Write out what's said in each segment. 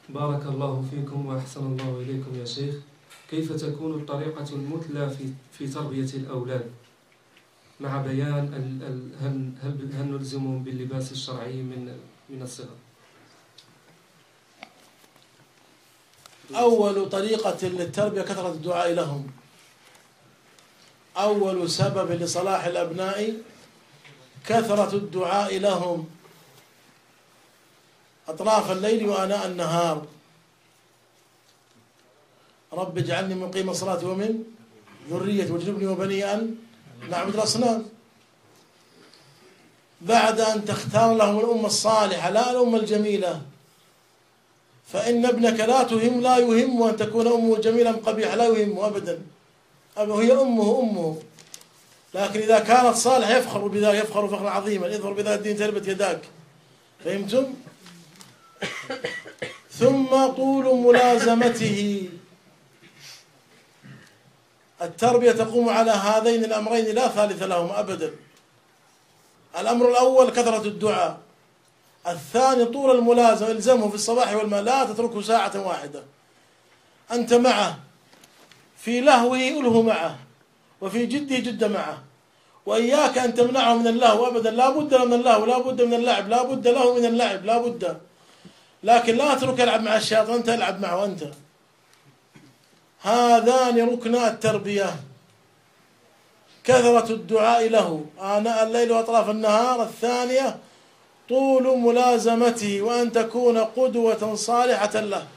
بارك الله فيكم وأحسن الله إليكم يا شيخ. كيف تكون الطريقة المثلى في تربية الأولاد مع بيان هل نلزمهم باللباس الشرعي من الصغر؟ أول طريقة للتربية كثرة الدعاء لهم. أول سبب لصلاح الأبناء كثرة الدعاء لهم أطراف الليل وآناء النهار. رب اجعلني مقيم الصلاة ومن ذريتي واجنبني وبني أن نعبد الأصنام. بعد أن تختار لهم الأمة الصالحة لا الأمة الجميلة، فإن ابنك لا يهم أن تكون أمه جميلة قبيحة، لا يهمه أبدا، هي أمه. لكن إذا كانت صالحة يفخر بذلك، يفخر فخرا عظيما، يظهر بذلك الدين تربت يداك. فهمتم؟ ثم طول ملازمته. التربية تقوم على هذين الأمرين لا ثالث لهما أبدا. الأمر الأول كثرة الدعاء، الثاني طول الملازمة، الزمه في الصباح والمساء، لا تتركه ساعة واحدة. أنت معه في لهوه أله معه، وفي جده جد معه، وإياك أن تمنعه من اللهو أبدا. لا بد له من اللهو، لا بد من اللعب، لا بد له من اللعب، لا بد. لكن لا تترك يلعب مع الشياطين، أنت العب معه أنت. هذان ركنا التربية، كثرة الدعاء له آناء الليل وأطراف النهار. الثانية طول ملازمته، وأن تكون قدوة صالحة له.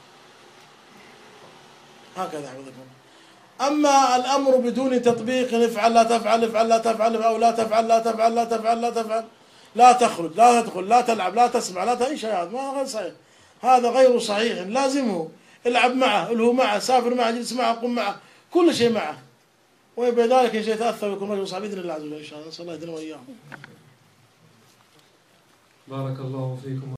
هكذا حفظكم. أما الأمر بدون تطبيق، افعل لا تفعل، افعل لا تفعل، أو لا تفعل لا تفعل لا تفعل لا تفعل، لا تخرج لا تدخل لا تلعب لا تسمع لا تعيش، هذا ما غير صحيح، هذا غير صحيح. لازمه، العب معه، الهو معه، سافر معه، جلس معه، قم معه، كل شيء معه. وبذلك إن شيء يتأثر ويكون رجل صالح بإذن الله عز وجل إن شاء الله. نسأل الله يهدينا وإياهم. بارك الله فيكم.